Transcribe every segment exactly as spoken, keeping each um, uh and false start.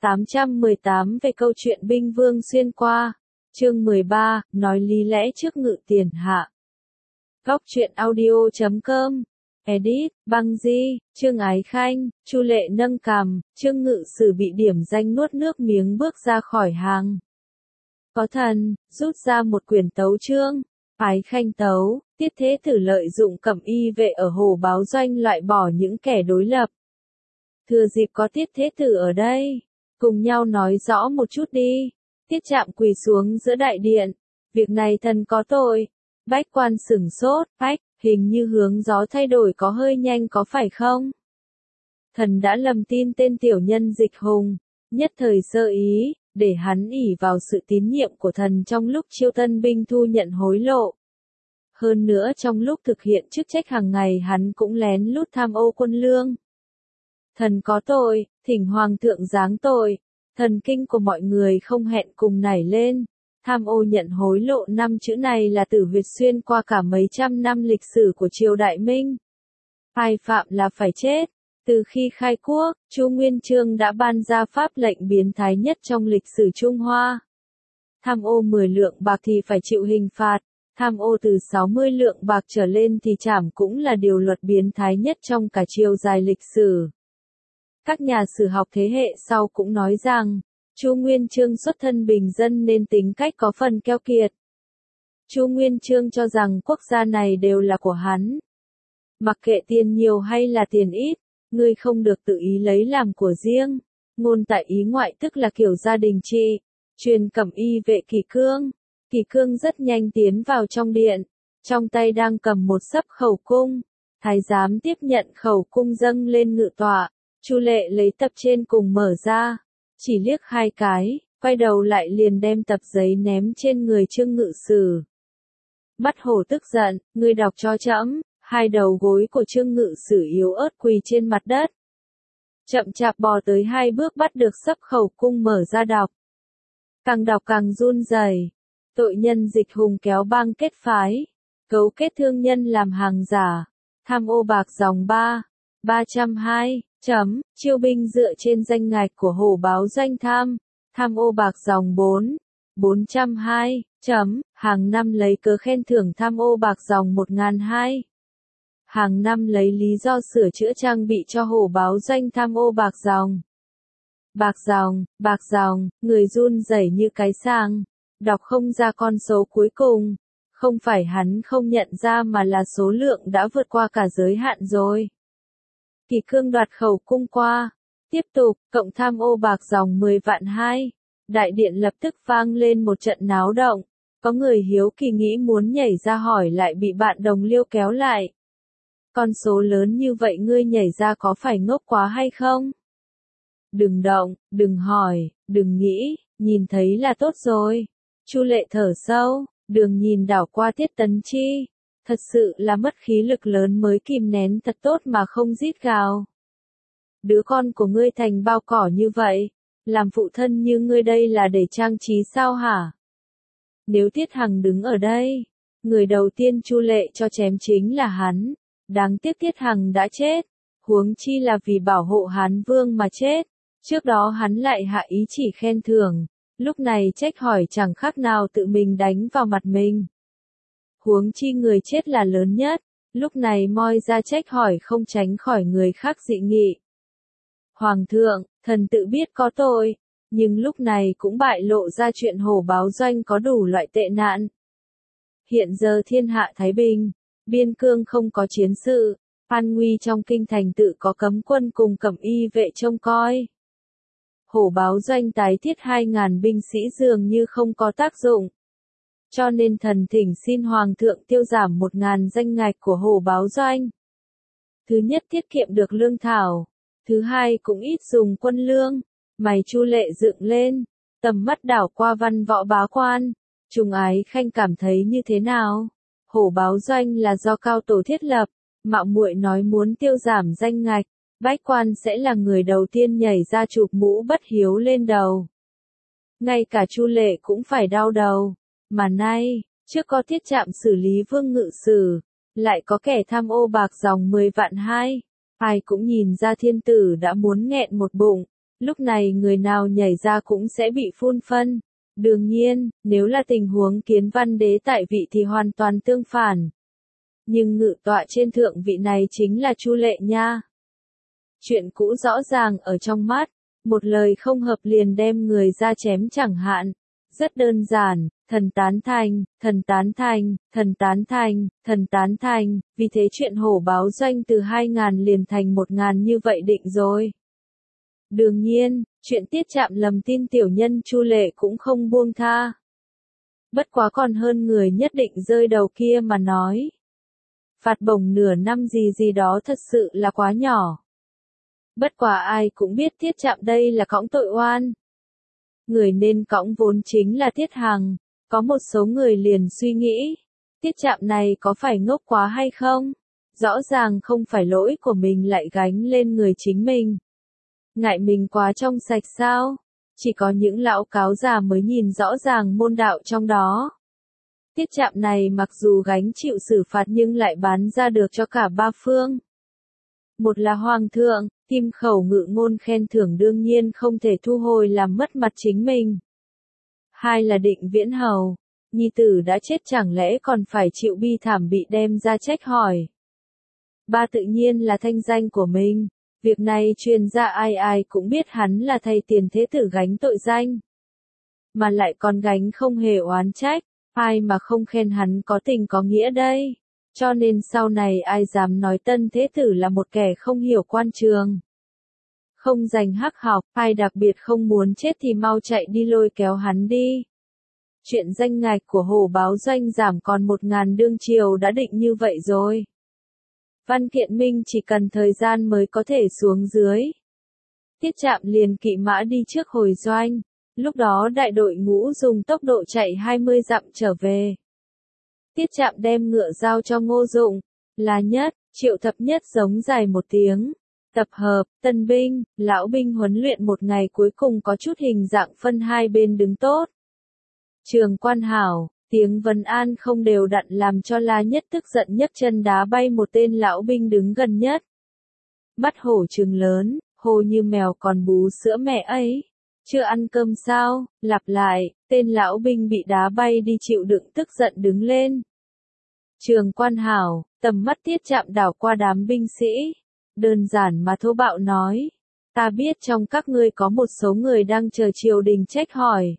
tám trăm mười tám về câu chuyện binh vương xuyên qua. Chương mười ba, nói lý lẽ trước ngự tiền hạ. Góc truyện audio chấm com. Edit, Băng Di, Trương Ái Khanh, Chu Lệ nâng cằm, Trương Ngự Sử bị điểm danh nuốt nước miếng bước ra khỏi hàng. Có thần, rút ra một quyển tấu chương. Ái Khanh tấu, Tiết Thế Tử lợi dụng Cẩm Y vệ ở Hồ Báo Doanh loại bỏ những kẻ đối lập. Thừa dịp có Tiết Thế Tử ở đây, cùng nhau nói rõ một chút đi. Tiết Trạm quỳ xuống giữa đại điện. Việc này thần có tội. Bách quan sửng sốt, ách, hình như hướng gió thay đổi có hơi nhanh có phải không? Thần đã lầm tin tên tiểu nhân Dịch Hùng, nhất thời sơ ý, để hắn ỷ vào sự tín nhiệm của thần trong lúc chiêu tân binh thu nhận hối lộ. Hơn nữa trong lúc thực hiện chức trách hàng ngày hắn cũng lén lút tham ô quân lương. Thần có tội, thỉnh hoàng thượng giáng tội. Thần kinh của mọi người không hẹn cùng nảy lên. Tham ô nhận hối lộ năm chữ này là tử huyệt xuyên qua cả mấy trăm năm lịch sử của triều Đại Minh. Ai phạm là phải chết. Từ khi khai quốc, Chu Nguyên Chương đã ban ra pháp lệnh biến thái nhất trong lịch sử Trung Hoa. Tham ô mười lượng bạc thì phải chịu hình phạt, tham ô từ sáu mươi lượng bạc trở lên thì trảm cũng là điều luật biến thái nhất trong cả chiều dài lịch sử. Các nhà sử học thế hệ sau cũng nói rằng, Chu Nguyên Chương xuất thân bình dân nên tính cách có phần keo kiệt. Chu Nguyên Chương cho rằng quốc gia này đều là của hắn. Mặc kệ tiền nhiều hay là tiền ít, ngươi không được tự ý lấy làm của riêng. Ngôn tại ý ngoại tức là kiểu gia đình trị. Truyền Cẩm Y vệ Kỳ Cương. Kỳ Cương rất nhanh tiến vào trong điện. Trong tay đang cầm một sấp khẩu cung. Thái giám tiếp nhận khẩu cung dâng lên ngự tọa. Chu Lệ lấy tập trên cùng mở ra. Chỉ liếc hai cái, quay đầu lại liền đem tập giấy ném trên người Trương Ngự Sử. Mắt hổ tức giận, ngươi đọc cho trẫm. Hai đầu gối của Trương Ngự Sử yếu ớt quỳ trên mặt đất. Chậm chạp bò tới hai bước bắt được sấp khẩu cung mở ra đọc. Càng đọc càng run rẩy. Tội nhân Dịch Hùng kéo bang kết phái, cấu kết thương nhân làm hàng giả, tham ô bạc dòng ba, ba trăm hai, chấm, chiêu binh dựa trên danh ngạch của Hồ Báo Doanh tham, tham ô bạc dòng bốn, bốn trăm hai, chấm, hàng năm lấy cớ khen thưởng tham ô bạc dòng một nghìn hai. Hàng năm lấy lý do sửa chữa trang bị cho Hồ Báo Doanh tham ô bạc dòng. Bạc dòng, bạc dòng, người run rẩy như cái sàng, đọc không ra con số cuối cùng. Không phải hắn không nhận ra mà là số lượng đã vượt qua cả giới hạn rồi. Kỳ Cương đoạt khẩu cung qua. Tiếp tục, cộng tham ô bạc dòng mười vạn hai. Đại điện lập tức vang lên một trận náo động. Có người hiếu kỳ nghĩ muốn nhảy ra hỏi lại bị bạn đồng liêu kéo lại. Con số lớn như vậy ngươi nhảy ra có phải ngốc quá hay không? Đừng động, đừng hỏi, đừng nghĩ, nhìn thấy là tốt rồi. Chu Lệ thở sâu, đường nhìn đảo qua Tiết Tấn Chi. Thật sự là mất khí lực lớn mới kìm nén thật tốt mà không rít gào. Đứa con của ngươi thành bao cỏ như vậy, làm phụ thân như ngươi đây là để trang trí sao hả? Nếu Tiết Hằng đứng ở đây, người đầu tiên Chu Lệ cho chém chính là hắn. Đáng tiếc Tiết Hằng đã chết, huống chi là vì bảo hộ Hán Vương mà chết. Trước đó hắn lại hạ ý chỉ khen thưởng, lúc này trách hỏi chẳng khác nào tự mình đánh vào mặt mình. Huống chi người chết là lớn nhất, lúc này moi ra trách hỏi không tránh khỏi người khác dị nghị. Hoàng thượng, thần tự biết có tội, nhưng lúc này cũng bại lộ ra chuyện Hồ Báo Doanh có đủ loại tệ nạn. Hiện giờ thiên hạ thái bình, biên cương không có chiến sự, an nguy trong kinh thành tự có cấm quân cùng Cẩm Y vệ trông coi. Hồ Báo Doanh tái thiết hai ngàn binh sĩ dường như không có tác dụng. Cho nên thần thỉnh xin Hoàng thượng tiêu giảm một ngàn danh ngạch của Hồ Báo Doanh. Thứ nhất tiết kiệm được lương thảo, thứ hai cũng ít dùng quân lương. Mày Chu Lệ dựng lên, tầm mắt đảo qua văn võ bá quan. Trùng Ái Khanh cảm thấy như thế nào? Hồ Báo Doanh là do cao tổ thiết lập, mạo muội nói muốn tiêu giảm danh ngạch, bách quan sẽ là người đầu tiên nhảy ra chụp mũ bất hiếu lên đầu. Ngay cả Chu Lệ cũng phải đau đầu, mà nay, trước có Tiết Trạm xử lý Vương Ngự Sử, lại có kẻ tham ô bạc dòng mười vạn hai, ai cũng nhìn ra thiên tử đã muốn nghẹn một bụng, Lúc này người nào nhảy ra cũng sẽ bị phun phân. Đương nhiên, nếu là tình huống Kiến Văn Đế tại vị thì hoàn toàn tương phản. Nhưng ngự tọa trên thượng vị này chính là Chu Lệ nha. Chuyện cũ rõ ràng ở trong mắt, một lời không hợp liền đem người ra chém chẳng hạn. Rất đơn giản, thần tán thành, thần tán thành, thần tán thành, thần tán thành, vì thế chuyện hổ báo doanh từ hai ngàn liền thành một ngàn như vậy định rồi. Đương nhiên, chuyện Tiết Trạm lầm tin tiểu nhân Chu Lệ cũng không buông tha. Bất quá còn hơn người nhất định rơi đầu kia mà nói. Phạt bổng nửa năm gì gì đó thật sự là quá nhỏ. Bất quá ai cũng biết Tiết Trạm đây là cõng tội oan. Người nên cõng vốn chính là Tiết Hằng, có một số người liền suy nghĩ, Tiết Trạm này có phải ngốc quá hay không? Rõ ràng không phải lỗi của mình lại gánh lên người chính mình. Ngại mình quá trong sạch sao? Chỉ có những lão cáo già mới nhìn rõ ràng môn đạo trong đó. Tiết Trạm này mặc dù gánh chịu xử phạt nhưng lại bán ra được cho cả ba phương. Một là Hoàng thượng, kim khẩu ngự ngôn khen thưởng đương nhiên không thể thu hồi làm mất mặt chính mình. Hai là Định Viễn Hầu, nhi tử đã chết chẳng lẽ còn phải chịu bi thảm bị đem ra trách hỏi. Ba tự nhiên là thanh danh của mình, việc này truyền ra ai ai cũng biết hắn là thầy tiền thế tử gánh tội danh. Mà lại còn gánh không hề oán trách, ai mà không khen hắn có tình có nghĩa đây. Cho nên sau này ai dám nói tân thế tử là một kẻ không hiểu quan trường. Không dành hắc học, ai đặc biệt không muốn chết thì mau chạy đi lôi kéo hắn đi. Chuyện danh ngạch của hổ báo doanh giảm còn một ngàn đương triều đã định như vậy rồi. Văn Kiện Minh chỉ cần thời gian mới có thể xuống dưới. Tiết Trạm liền kỵ mã đi trước hồi doanh. Lúc đó đại đội ngũ dùng tốc độ chạy hai mươi dặm trở về. Tiết Trạm đem ngựa giao cho Ngô Dụng, là Nhất, Triệu Thập Nhất giống dài một tiếng. Tập hợp, tân binh, lão binh huấn luyện một ngày cuối cùng có chút hình dạng phân hai bên đứng tốt. Trường Quan hảo, tiếng vấn an không đều đặn làm cho La Nhất tức giận nhấc chân đá bay một tên lão binh đứng gần nhất. Mắt hổ trừng lớn, hô như mèo còn bú sữa mẹ ấy. Chưa ăn cơm sao, lặp lại, tên lão binh bị đá bay đi chịu đựng tức giận đứng lên. Trường Quan hảo, tầm mắt Tiết Trạm đảo qua đám binh sĩ. Đơn giản mà thô bạo nói. Ta biết trong các ngươi có một số người đang chờ triều đình trách hỏi.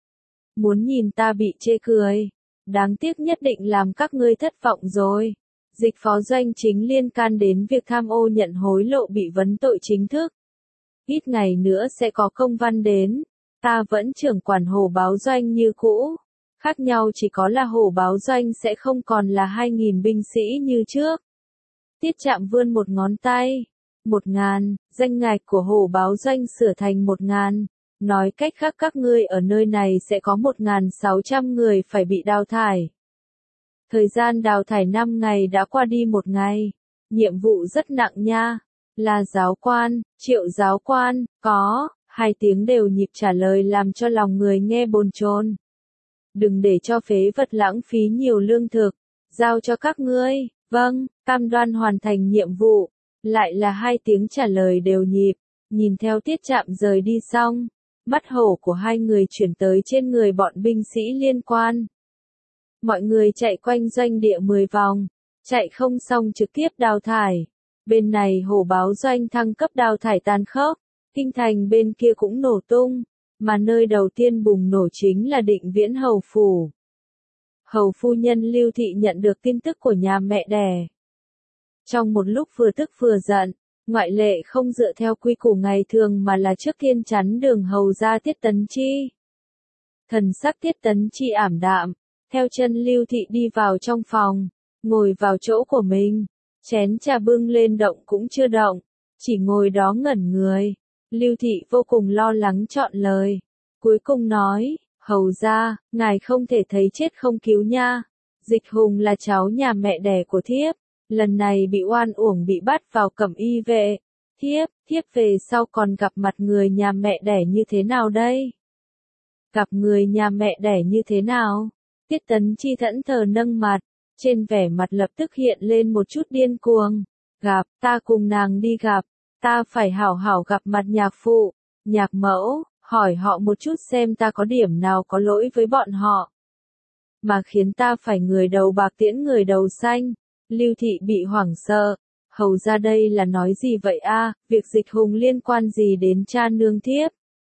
Muốn nhìn ta bị chê cười. Đáng tiếc nhất định làm các ngươi thất vọng rồi. Dịch phó doanh chính liên can đến việc tham ô nhận hối lộ bị vấn tội chính thức. Ít ngày nữa sẽ có công văn đến. Ta vẫn trưởng quản hổ báo doanh như cũ. Khác nhau chỉ có là hổ báo doanh sẽ không còn là hai nghìn binh sĩ như trước. Tiết Trạm vươn một ngón tay. Một ngàn, danh ngạch của hổ báo doanh sửa thành một ngàn. Nói cách khác các ngươi ở nơi này sẽ có một ngàn sáu trăm người phải bị đào thải. Thời gian đào thải năm ngày đã qua đi một ngày. Nhiệm vụ rất nặng nha. Là giáo quan, Triệu giáo quan, có, hai tiếng đều nhịp trả lời làm cho lòng người nghe bồn chồn. Đừng để cho phế vật lãng phí nhiều lương thực. Giao cho các ngươi, vâng, cam đoan hoàn thành nhiệm vụ. Lại là hai tiếng trả lời đều nhịp. Nhìn theo Tiết Trạm rời đi xong. Mắt hổ của hai người chuyển tới trên người bọn binh sĩ liên quan. Mọi người chạy quanh doanh địa mười vòng. Chạy không xong trực tiếp đào thải. Bên này hổ báo doanh thăng cấp đào thải tàn khốc. Kinh thành bên kia cũng nổ tung. Mà nơi đầu tiên bùng nổ chính là Định Viễn Hầu phủ. Hầu phu nhân Lưu Thị nhận được tin tức của nhà mẹ đẻ. Trong một lúc vừa tức vừa giận, ngoại lệ không dựa theo quy củ ngày thường mà là trước tiên chắn đường hầu ra Tiết Tấn Chi. Thần sắc Tiết Tấn Chi ảm đạm, theo chân Lưu Thị đi vào trong phòng, ngồi vào chỗ của mình, chén trà bưng lên động cũng chưa động, chỉ ngồi đó ngẩn người. Lưu Thị vô cùng lo lắng chọn lời, cuối cùng nói, hầu ra, ngài không thể thấy chết không cứu nha. Dịch Hùng là cháu nhà mẹ đẻ của thiếp, lần này bị oan uổng bị bắt vào cẩm y vệ. Thiếp, thiếp về sau còn gặp mặt người nhà mẹ đẻ như thế nào đây? Gặp người nhà mẹ đẻ như thế nào? Tiết Tấn Chi thẫn thờ nâng mặt, trên vẻ mặt lập tức hiện lên một chút điên cuồng. Gặp, ta cùng nàng đi gặp, ta phải hảo hảo gặp mặt nhạc phụ. Nhạc mẫu, hỏi họ một chút xem ta có điểm nào có lỗi với bọn họ. Mà khiến ta phải người đầu bạc tiễn người đầu xanh. Lưu Thị bị hoảng sợ. Hầu ra đây là nói gì vậy a? Việc Dịch Hùng liên quan gì đến cha nương thiếp?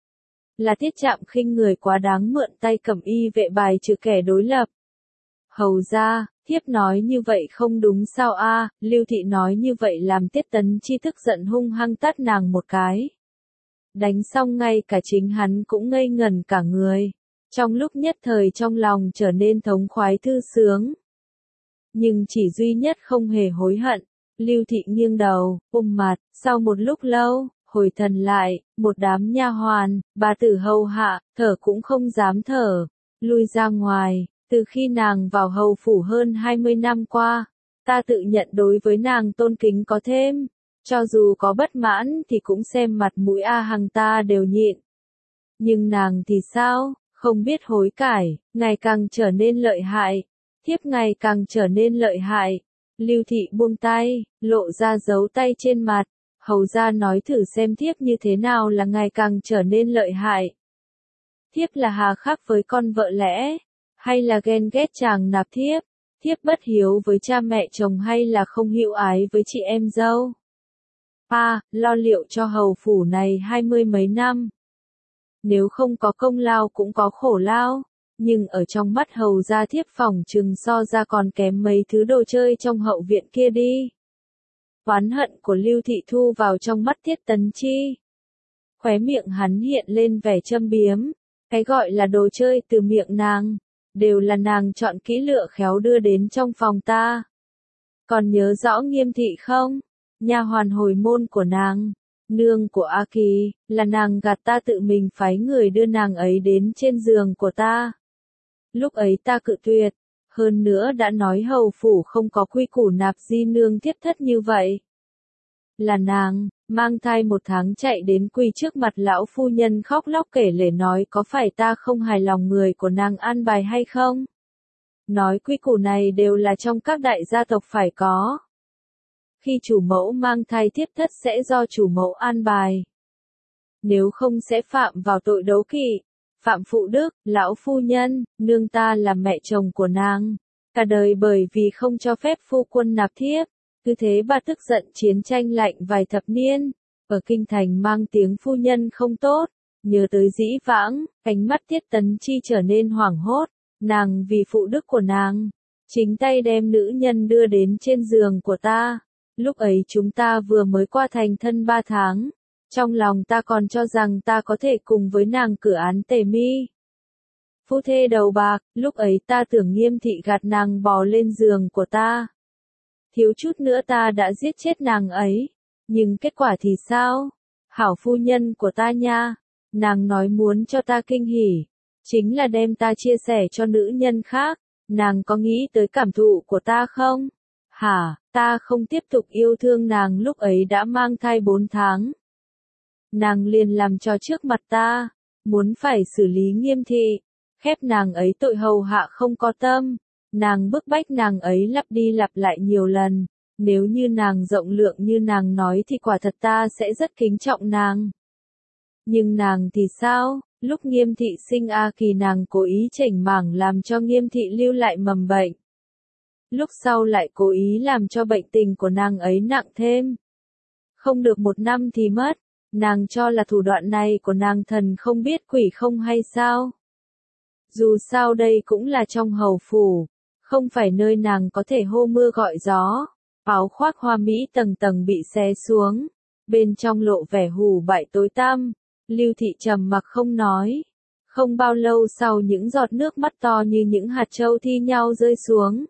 Là Tiết Trạm khinh người quá đáng mượn tay Cẩm Y vệ bài trừ kẻ đối lập. Hầu ra, thiếp nói như vậy không đúng sao a? Lưu Thị nói như vậy làm Tiết Tấn Chi tức giận hung hăng tát nàng một cái. Đánh xong ngay cả chính hắn cũng ngây ngẩn cả người. Trong lúc nhất thời trong lòng trở nên thống khoái thư sướng. Nhưng chỉ duy nhất không hề hối hận. Lưu Thị nghiêng đầu, ôm mặt, sau một lúc lâu, hồi thần lại, một đám nha hoàn, bà tử hầu hạ, thở cũng không dám thở, lui ra ngoài. Từ khi nàng vào hầu phủ hơn hai mươi năm qua, ta tự nhận đối với nàng tôn kính có thêm. Cho dù có bất mãn thì cũng xem mặt mũi A Hằng ta đều nhịn. Nhưng nàng thì sao, không biết hối cải, ngày càng trở nên lợi hại. Thiếp ngày càng trở nên lợi hại. Lưu Thị buông tay, lộ ra dấu tay trên mặt. Hầu ra nói thử xem thiếp như thế nào là ngày càng trở nên lợi hại. Thiếp là hà khắc với con vợ lẽ, hay là ghen ghét chàng nạp thiếp? Thiếp bất hiếu với cha mẹ chồng hay là không hữu ái với chị em dâu? À, lo liệu cho hầu phủ này hai mươi mấy năm. Nếu không có công lao cũng có khổ lao. Nhưng ở trong mắt hầu gia thiếp phỏng chừng so ra còn kém mấy thứ đồ chơi trong hậu viện kia đi. Oán hận của Lưu Thị thu vào trong mắt Tiết Tấn Chi. Khóe miệng hắn hiện lên vẻ châm biếm. Cái gọi là đồ chơi từ miệng nàng, đều là nàng chọn kỹ lựa khéo đưa đến trong phòng ta. Còn nhớ rõ Nghiêm Thị không? Nha hoàn hồi môn của nàng, nương của A Kỳ, là nàng gạt ta tự mình phái người đưa nàng ấy đến trên giường của ta. Lúc ấy ta cự tuyệt, hơn nữa đã nói hầu phủ không có quy củ nạp di nương thiếp thất như vậy. Là nàng, mang thai một tháng chạy đến quỳ trước mặt lão phu nhân khóc lóc kể lể nói có phải ta không hài lòng người của nàng an bài hay không? Nói quy củ này đều là trong các đại gia tộc phải có. Khi chủ mẫu mang thai thiếp thất sẽ do chủ mẫu an bài. Nếu không sẽ phạm vào tội đấu kỵ, phạm phụ đức, lão phu nhân, nương ta là mẹ chồng của nàng. Cả đời bởi vì không cho phép phu quân nạp thiếp, cứ thế bà tức giận chiến tranh lạnh vài thập niên. Ở kinh thành mang tiếng phu nhân không tốt, nhớ tới dĩ vãng, ánh mắt Tiết Tấn Chi trở nên hoảng hốt. Nàng vì phụ đức của nàng, chính tay đem nữ nhân đưa đến trên giường của ta. Lúc ấy chúng ta vừa mới qua thành thân ba tháng. Trong lòng ta còn cho rằng ta có thể cùng với nàng cử án tề mi. Phu thê đầu bạc, lúc ấy ta tưởng Nghiêm Thị gạt nàng bò lên giường của ta. Thiếu chút nữa ta đã giết chết nàng ấy. Nhưng kết quả thì sao? Hảo phu nhân của ta nha. Nàng nói muốn cho ta kinh hỉ. Chính là đem ta chia sẻ cho nữ nhân khác. Nàng có nghĩ tới cảm thụ của ta không? Hả, ta không tiếp tục yêu thương nàng lúc ấy đã mang thai bốn tháng. Nàng liền làm cho trước mặt ta, muốn phải xử lý Nghiêm Thị, khép nàng ấy tội hầu hạ không có tâm. Nàng bức bách nàng ấy lặp đi lặp lại nhiều lần. Nếu như nàng rộng lượng như nàng nói thì quả thật ta sẽ rất kính trọng nàng. Nhưng nàng thì sao? Lúc Nghiêm Thị sinh A Kỳ nàng cố ý chỉnh mảng làm cho Nghiêm Thị lưu lại mầm bệnh. Lúc sau lại cố ý làm cho bệnh tình của nàng ấy nặng thêm. Không được một năm thì mất. Nàng cho là thủ đoạn này của nàng thần không biết quỷ không hay sao? Dù sao đây cũng là trong hầu phủ, không phải nơi nàng có thể hô mưa gọi gió. Áo khoác hoa mỹ tầng tầng bị xé xuống, bên trong lộ vẻ hủ bại tối tăm. Lưu Thị trầm mặc không nói. Không bao lâu sau những giọt nước mắt to như những hạt châu thi nhau rơi xuống.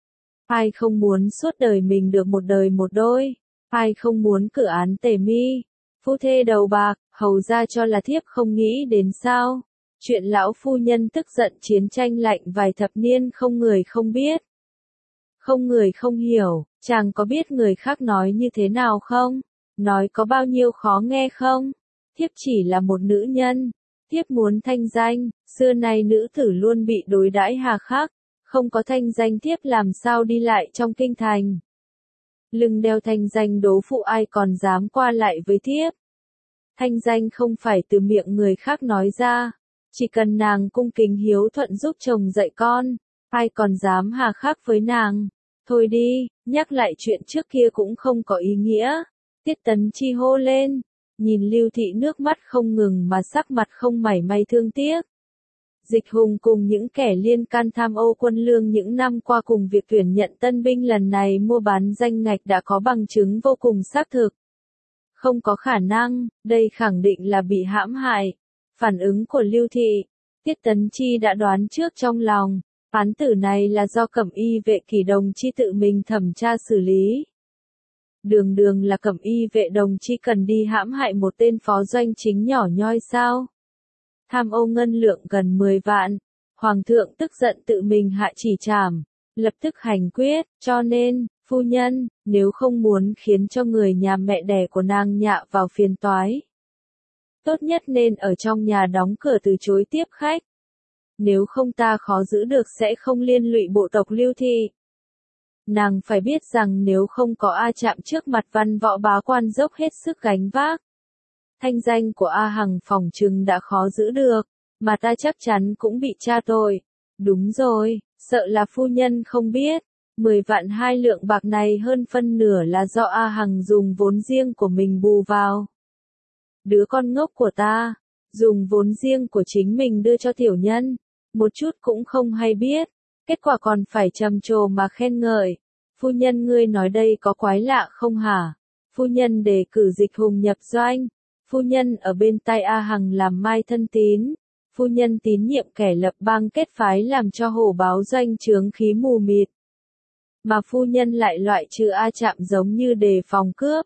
Ai không muốn suốt đời mình được một đời một đôi? Ai không muốn cử án tề mi? Phu thê đầu bạc, hầu ra cho là thiếp không nghĩ đến sao? Chuyện lão phu nhân tức giận chiến tranh lạnh vài thập niên không người không biết. Không người không hiểu, chàng có biết người khác nói như thế nào không? Nói có bao nhiêu khó nghe không? Thiếp chỉ là một nữ nhân. Thiếp muốn thanh danh, xưa nay nữ tử luôn bị đối đãi hà khắc. Không có thanh danh thiếp làm sao đi lại trong kinh thành. Lưng đeo thanh danh đố phụ ai còn dám qua lại với thiếp. Thanh danh không phải từ miệng người khác nói ra. Chỉ cần nàng cung kính hiếu thuận giúp chồng dạy con, ai còn dám hà khắc với nàng. Thôi đi, nhắc lại chuyện trước kia cũng không có ý nghĩa. Tiết Tấn Chi hô lên, nhìn Lưu Thị nước mắt không ngừng mà sắc mặt không mảy may thương tiếc. Dịch Hùng cùng những kẻ liên can tham ô quân lương những năm qua cùng việc tuyển nhận tân binh lần này mua bán danh ngạch đã có bằng chứng vô cùng xác thực. Không có khả năng, đây khẳng định là bị hãm hại. Phản ứng của Lưu Thị, Tiết Tấn Chi đã đoán trước trong lòng, án tử này là do Cẩm Y vệ Kỷ Đồng Chi tự mình thẩm tra xử lý. Đường đường là Cẩm Y vệ Đồng Chi cần đi hãm hại một tên phó doanh chính nhỏ nhoi sao? Tham ô ngân lượng gần mười vạn, Hoàng thượng tức giận tự mình hạ chỉ trảm, lập tức hành quyết, cho nên, phu nhân, nếu không muốn khiến cho người nhà mẹ đẻ của nàng nhạ vào phiền toái, tốt nhất nên ở trong nhà đóng cửa từ chối tiếp khách. Nếu không ta khó giữ được sẽ không liên lụy bộ tộc Lưu Thị. Nàng phải biết rằng nếu không có A Trạm trước mặt văn võ bá quan dốc hết sức gánh vác, thanh danh của A Hằng phỏng chừng đã khó giữ được, mà ta chắc chắn cũng bị tra tội. Đúng rồi, sợ là phu nhân không biết, mười vạn hai lượng bạc này hơn phân nửa là do A Hằng dùng vốn riêng của mình bù vào. Đứa con ngốc của ta, dùng vốn riêng của chính mình đưa cho tiểu nhân, một chút cũng không hay biết, kết quả còn phải trầm trồ mà khen ngợi. Phu nhân ngươi nói đây có quái lạ không hả? Phu nhân đề cử Dịch Hùng nhập doanh, phu nhân ở bên tay A Hằng làm mai thân tín, phu nhân tín nhiệm kẻ lập bang kết phái làm cho hổ báo doanh chướng khí mù mịt. Mà phu nhân lại loại trừ A Trạm giống như đề phòng cướp.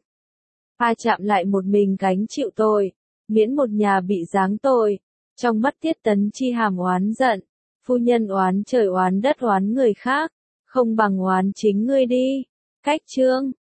A Trạm lại một mình gánh chịu tội, miễn một nhà bị giáng tội. Trong mắt Tiết Tấn Chi hàm oán giận, phu nhân oán trời oán đất oán người khác, không bằng oán chính ngươi đi. Cách chương